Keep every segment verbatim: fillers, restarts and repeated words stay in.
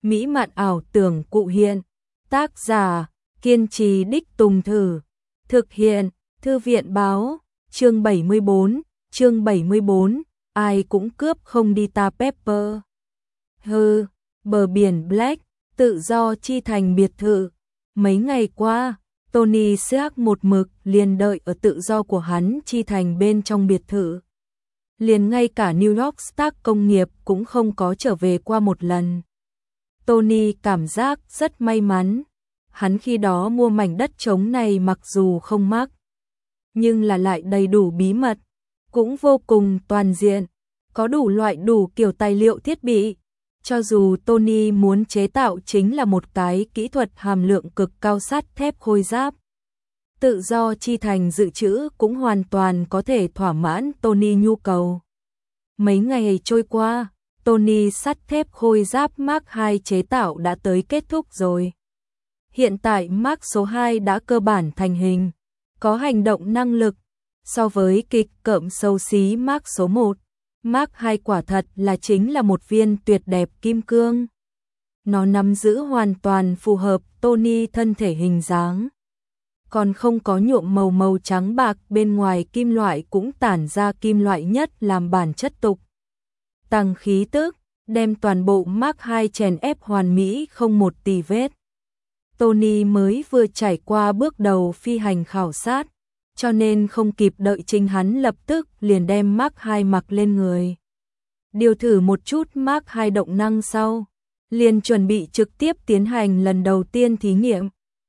mỹ mạn ảo tưởng cụ hiện. Tác giả, kiên trì đích tùng thử. Thực hiện, Thư viện báo, chương bảy mươi bốn, chương bảy mươi bốn, ai cũng cướp không đi ta Pepper. Hừ, bờ biển Black, tự do chi thành biệt thự. Mấy ngày qua, Tony Stark một mực liền đợi ở tự do của hắn chi thành bên trong biệt thự. Liền ngay cả New York Stark công nghiệp cũng không có trở về qua một lần. Tony cảm giác rất may mắn. Hắn khi đó mua mảnh đất trống này mặc dù không mắc, nhưng là lại đầy đủ bí mật, cũng vô cùng toàn diện, có đủ loại đủ kiểu tài liệu thiết bị. Cho dù Tony muốn chế tạo chính là một cái kỹ thuật hàm lượng cực cao sắt thép khôi giáp, tự do chi thành dự trữ cũng hoàn toàn có thể thỏa mãn Tony nhu cầu. Mấy ngày trôi qua, Tony sắt thép khôi giáp Mark hai chế tạo đã tới kết thúc rồi. Hiện tại Mark số hai đã cơ bản thành hình, có hành động năng lực. So với kịch cỡm xấu xí Mark số một, Mark hai quả thật là chính là một viên tuyệt đẹp kim cương. Nó nắm giữ hoàn toàn phù hợp Tony thân thể hình dáng. Còn không có nhuộm màu màu trắng bạc, bên ngoài kim loại cũng tản ra kim loại nhất làm bản chất tục. Tăng khí tức, đem toàn bộ Mark hai chèn ép hoàn mỹ không một tì vết. Tony mới vừa trải qua bước đầu phi hành khảo sát, cho nên không kịp đợi chính hắn lập tức liền đem Mark hai mặc lên người. Điều thử một chút Mark hai động năng sau, liền chuẩn bị trực tiếp tiến hành lần đầu tiên thí nghiệm.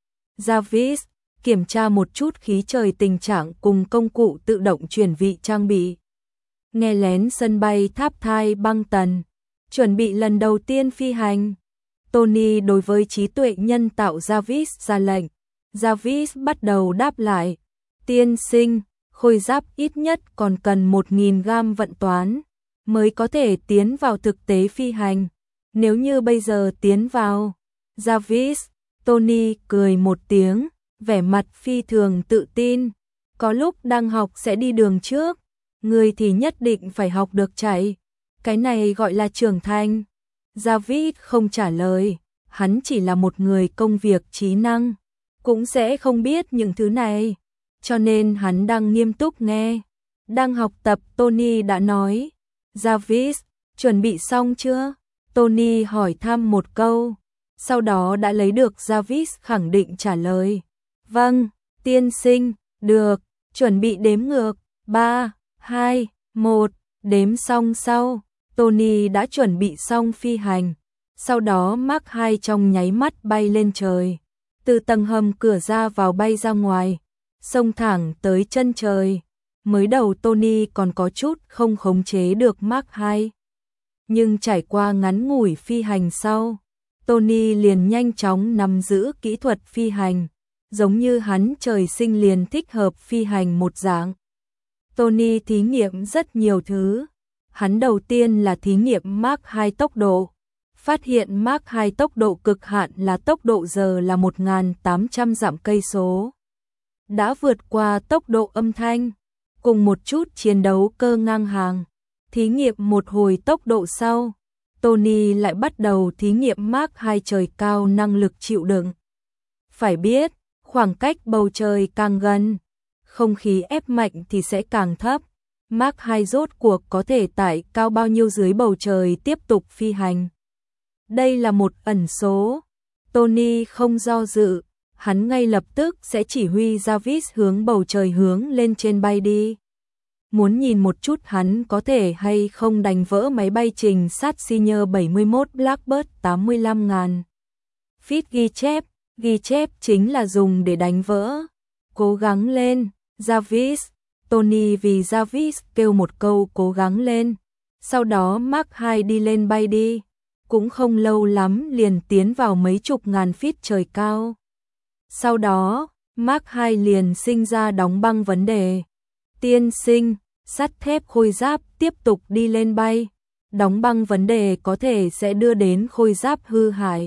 Jarvis, kiểm tra một chút khí trời tình trạng cùng công cụ tự động chuyển vị trang bị. Nghe lén sân bay tháp thai băng tần, chuẩn bị lần đầu tiên phi hành. Tony đối với trí tuệ nhân tạo Jarvis ra lệnh. Jarvis bắt đầu đáp lại. Tiên sinh, khôi giáp ít nhất còn cần một nghìn gam vận toán mới có thể tiến vào thực tế phi hành. Nếu như bây giờ tiến vào, Jarvis, Tony cười một tiếng, vẻ mặt phi thường tự tin. Có lúc đang học sẽ đi đường trước, người thì nhất định phải học được chạy. Cái này gọi là trưởng thành. Jarvis không trả lời, hắn chỉ là một người công việc trí năng, cũng sẽ không biết những thứ này. Cho nên hắn đang nghiêm túc nghe. Đang học tập, Tony đã nói. Jarvis, chuẩn bị xong chưa? Tony hỏi thăm một câu, sau đó đã lấy được Jarvis khẳng định trả lời. Vâng, tiên sinh, được, chuẩn bị đếm ngược. ba, hai, một, đếm xong sau, Tony đã chuẩn bị xong phi hành. Sau đó Mark hai trong nháy mắt bay lên trời, từ tầng hầm cửa ra vào bay ra ngoài, xông thẳng tới chân trời. Mới đầu Tony còn có chút không khống chế được Mark hai, nhưng trải qua ngắn ngủi phi hành sau, Tony liền nhanh chóng nắm giữ kỹ thuật phi hành, giống như hắn trời sinh liền thích hợp phi hành một dạng. Tony thí nghiệm rất nhiều thứ. Hắn đầu tiên là thí nghiệm Mark hai tốc độ, phát hiện Mark hai tốc độ cực hạn là tốc độ giờ là một nghìn tám trăm dặm cây số. Đã vượt qua tốc độ âm thanh, cùng một chút chiến đấu cơ ngang hàng. Thí nghiệm một hồi tốc độ sau, Tony lại bắt đầu thí nghiệm Mark hai trời cao năng lực chịu đựng. Phải biết, khoảng cách bầu trời càng gần, không khí ép mạnh thì sẽ càng thấp. Mark hai rốt cuộc có thể tải cao bao nhiêu dưới bầu trời tiếp tục phi hành. Đây là một ẩn số. Tony không do dự, hắn ngay lập tức sẽ chỉ huy Jarvis hướng bầu trời hướng lên trên bay đi. Muốn nhìn một chút hắn có thể hay không đánh vỡ máy bay trình sát Senior bảy mươi mốt Blackbird tám mươi lăm nghìn. Feed ghi chép, ghi chép chính là dùng để đánh vỡ. Cố gắng lên, Jarvis. Tony vì Jarvis kêu một câu cố gắng lên. Sau đó Mark hai đi lên bay đi. Cũng không lâu lắm liền tiến vào mấy chục ngàn feet trời cao. Sau đó, Mark hai liền sinh ra đóng băng vấn đề. Tiên sinh, sắt thép khôi giáp tiếp tục đi lên bay. Đóng băng vấn đề có thể sẽ đưa đến khôi giáp hư hại.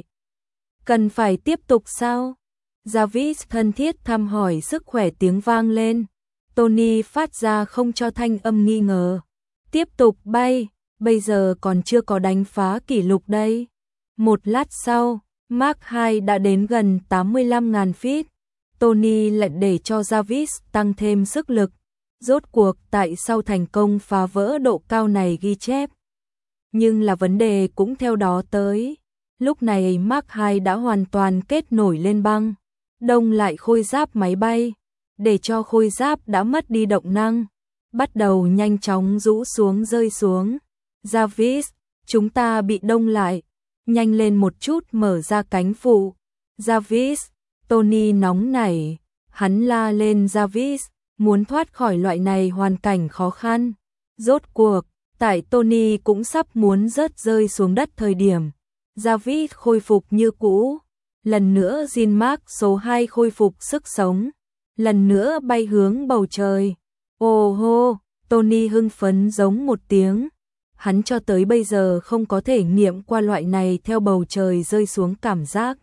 Cần phải tiếp tục sao? Jarvis thân thiết thăm hỏi sức khỏe tiếng vang lên. Tony phát ra không cho thanh âm nghi ngờ. Tiếp tục bay, bây giờ còn chưa có đánh phá kỷ lục đây. Một lát sau, Mark hai đã đến gần tám mươi lăm nghìn feet. Tony lệnh để cho Jarvis tăng thêm sức lực. Rốt cuộc tại sao thành công phá vỡ độ cao này ghi chép. Nhưng là vấn đề cũng theo đó tới. Lúc này Mark hai đã hoàn toàn kết nổi lên băng, đông lại khôi giáp máy bay, để cho khôi giáp đã mất đi động năng, bắt đầu nhanh chóng rũ xuống rơi xuống. Jarvis, chúng ta bị đông lại, nhanh lên một chút mở ra cánh phụ. Jarvis, Tony nóng nảy, hắn la lên Jarvis, muốn thoát khỏi loại này hoàn cảnh khó khăn. Rốt cuộc, tại Tony cũng sắp muốn rớt rơi xuống đất thời điểm, Jarvis khôi phục như cũ. Lần nữa Jean Mark số hai khôi phục sức sống, lần nữa bay hướng bầu trời. Ồ hô, Tony hưng phấn giống một tiếng. Hắn cho tới bây giờ không có thể nghiệm qua loại này theo bầu trời rơi xuống cảm giác.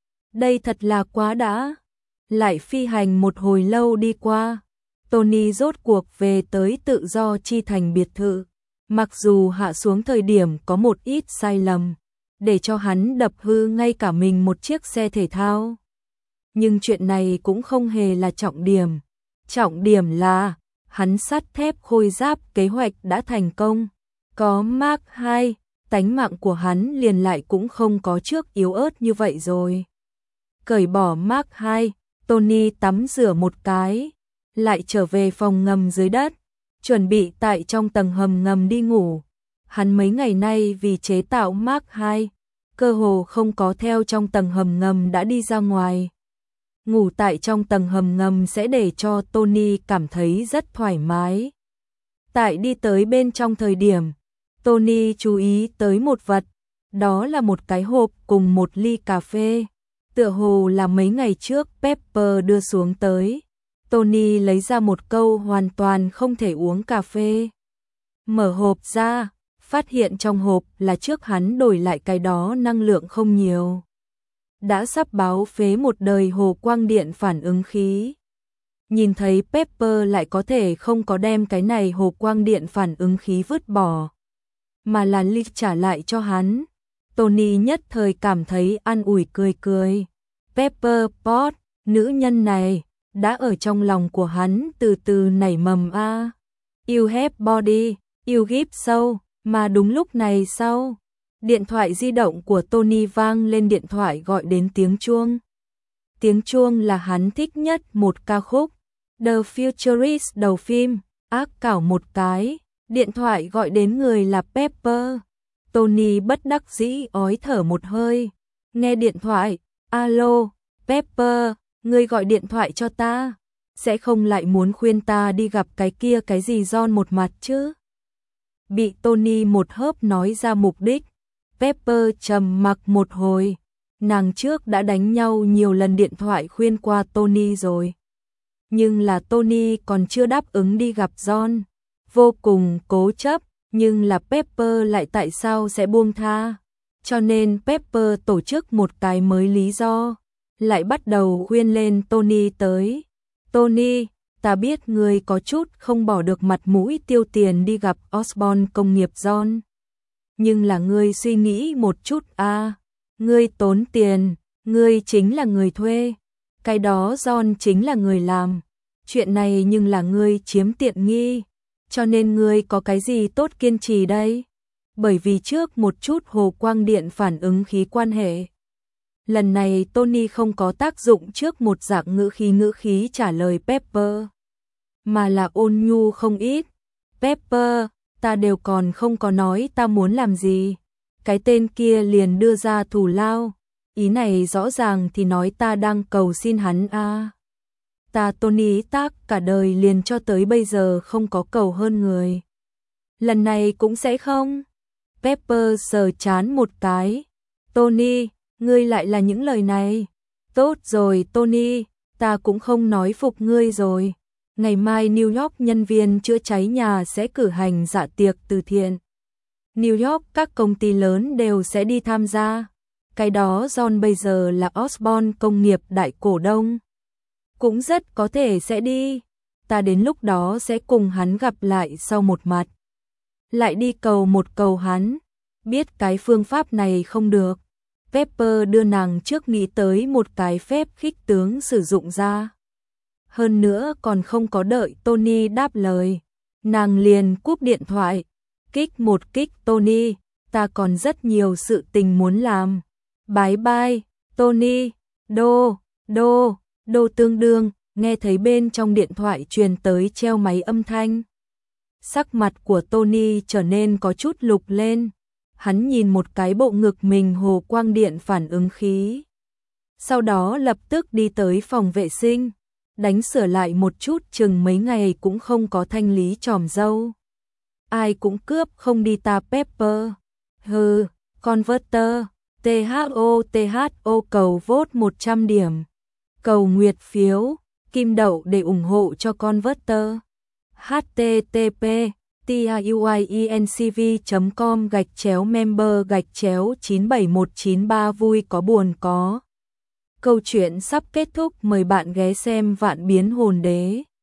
Đây thật là quá đã. Lại phi hành một hồi lâu đi qua, Tony rốt cuộc về tới tự do chi thành biệt thự. Mặc dù hạ xuống thời điểm có một ít sai lầm, để cho hắn đập hư ngay cả mình một chiếc xe thể thao. Nhưng chuyện này cũng không hề là trọng điểm. Trọng điểm là, hắn sắt thép khôi giáp kế hoạch đã thành công. Có Mark hai, tánh mạng của hắn liền lại cũng không có trước yếu ớt như vậy rồi. Cởi bỏ Mark hai, Tony tắm rửa một cái, lại trở về phòng ngầm dưới đất, chuẩn bị tại trong tầng hầm ngầm đi ngủ. Hắn mấy ngày nay vì chế tạo Mark hai, cơ hồ không có theo trong tầng hầm ngầm đã đi ra ngoài. Ngủ tại trong tầng hầm ngầm sẽ để cho Tony cảm thấy rất thoải mái. Tại đi tới bên trong thời điểm, Tony chú ý tới một vật, đó là một cái hộp cùng một ly cà phê. Tựa hồ là mấy ngày trước Pepper đưa xuống tới. Tony lấy ra một câu hoàn toàn không thể uống cà phê. Mở hộp ra, phát hiện trong hộp là trước hắn đổi lại cái đó năng lượng không nhiều. Đã sắp báo phế một đời hồ quang điện phản ứng khí. Nhìn thấy Pepper lại có thể không có đem cái này hồ quang điện phản ứng khí vứt bỏ, mà là ly trả lại cho hắn. Tony nhất thời cảm thấy an ủi cười cười. Pepper Pot, nữ nhân này, đã ở trong lòng của hắn từ từ nảy mầm a. You have body, you give soul, mà đúng lúc này sau. Điện thoại di động của Tony vang lên, điện thoại gọi đến tiếng chuông. Tiếng chuông là hắn thích nhất một ca khúc, The Futurist đầu phim, ác cảo một cái. Điện thoại gọi đến người là Pepper. Tony bất đắc dĩ ói thở một hơi. Nghe điện thoại, alo, Pepper, ngươi gọi điện thoại cho ta, sẽ không lại muốn khuyên ta đi gặp cái kia cái gì John một mặt chứ? Bị Tony một hớp nói ra mục đích, Pepper trầm mặc một hồi. Nàng trước đã đánh nhau nhiều lần điện thoại khuyên qua Tony rồi, nhưng là Tony còn chưa đáp ứng đi gặp John. Vô cùng cố chấp, nhưng là Pepper lại tại sao sẽ buông tha? Cho nên Pepper tổ chức một cái mới lý do, lại bắt đầu khuyên lên Tony tới. Tony, ta biết ngươi có chút không bỏ được mặt mũi tiêu tiền đi gặp Osborne công nghiệp John. Nhưng là ngươi suy nghĩ một chút a, à, ngươi tốn tiền, ngươi chính là người thuê, cái đó John chính là người làm. Chuyện này nhưng là ngươi chiếm tiện nghi, cho nên ngươi có cái gì tốt kiên trì đây? Bởi vì trước một chút hồ quang điện phản ứng khí quan hệ. Lần này Tony không có tác dụng trước một dạng ngữ khí ngữ khí trả lời Pepper, mà là ôn nhu không ít. Pepper, ta đều còn không có nói ta muốn làm gì, cái tên kia liền đưa ra thù lao, ý này rõ ràng thì nói ta đang cầu xin hắn a. À. Ta Tony tác cả đời liền cho tới bây giờ không có cầu hơn người. Lần này cũng sẽ không. Pepper sờ chán một cái. Tony, ngươi lại là những lời này. Tốt rồi Tony, ta cũng không nói phục ngươi rồi. Ngày mai New York nhân viên chữa cháy nhà sẽ cử hành dạ tiệc từ thiện. New York các công ty lớn đều sẽ đi tham gia. Cái đó John bây giờ là Osborne công nghiệp đại cổ đông, cũng rất có thể sẽ đi. Ta đến lúc đó sẽ cùng hắn gặp lại sau một mặt. Lại đi cầu một cầu hắn. Biết cái phương pháp này không được, Pepper đưa nàng trước nghĩ tới một cái phép khích tướng sử dụng ra. Hơn nữa còn không có đợi Tony đáp lời, nàng liền cúp điện thoại. Kích một kích Tony, ta còn rất nhiều sự tình muốn làm. Bye bye, Tony. Đô, đô, đô tương đương, nghe thấy bên trong điện thoại truyền tới treo máy âm thanh. Sắc mặt của Tony trở nên có chút lục lên. Hắn nhìn một cái bộ ngực mình hồ quang điện phản ứng khí. Sau đó lập tức đi tới phòng vệ sinh, đánh sửa lại một chút, chừng mấy ngày cũng không có thanh lý chòm râu. Ai cũng cướp không đi ta Pepper. Hừ, Converter, tê hát o tê hát o cầu vote một trăm điểm. Cầu nguyệt phiếu, kim đậu để ủng hộ cho Converter. http tiuiencv chấm com gạch chéo member gạch chéo chín bảy một chín ba vui có buồn có. Câu chuyện sắp kết thúc, mời bạn ghé xem Vạn Biến Hồn Đế.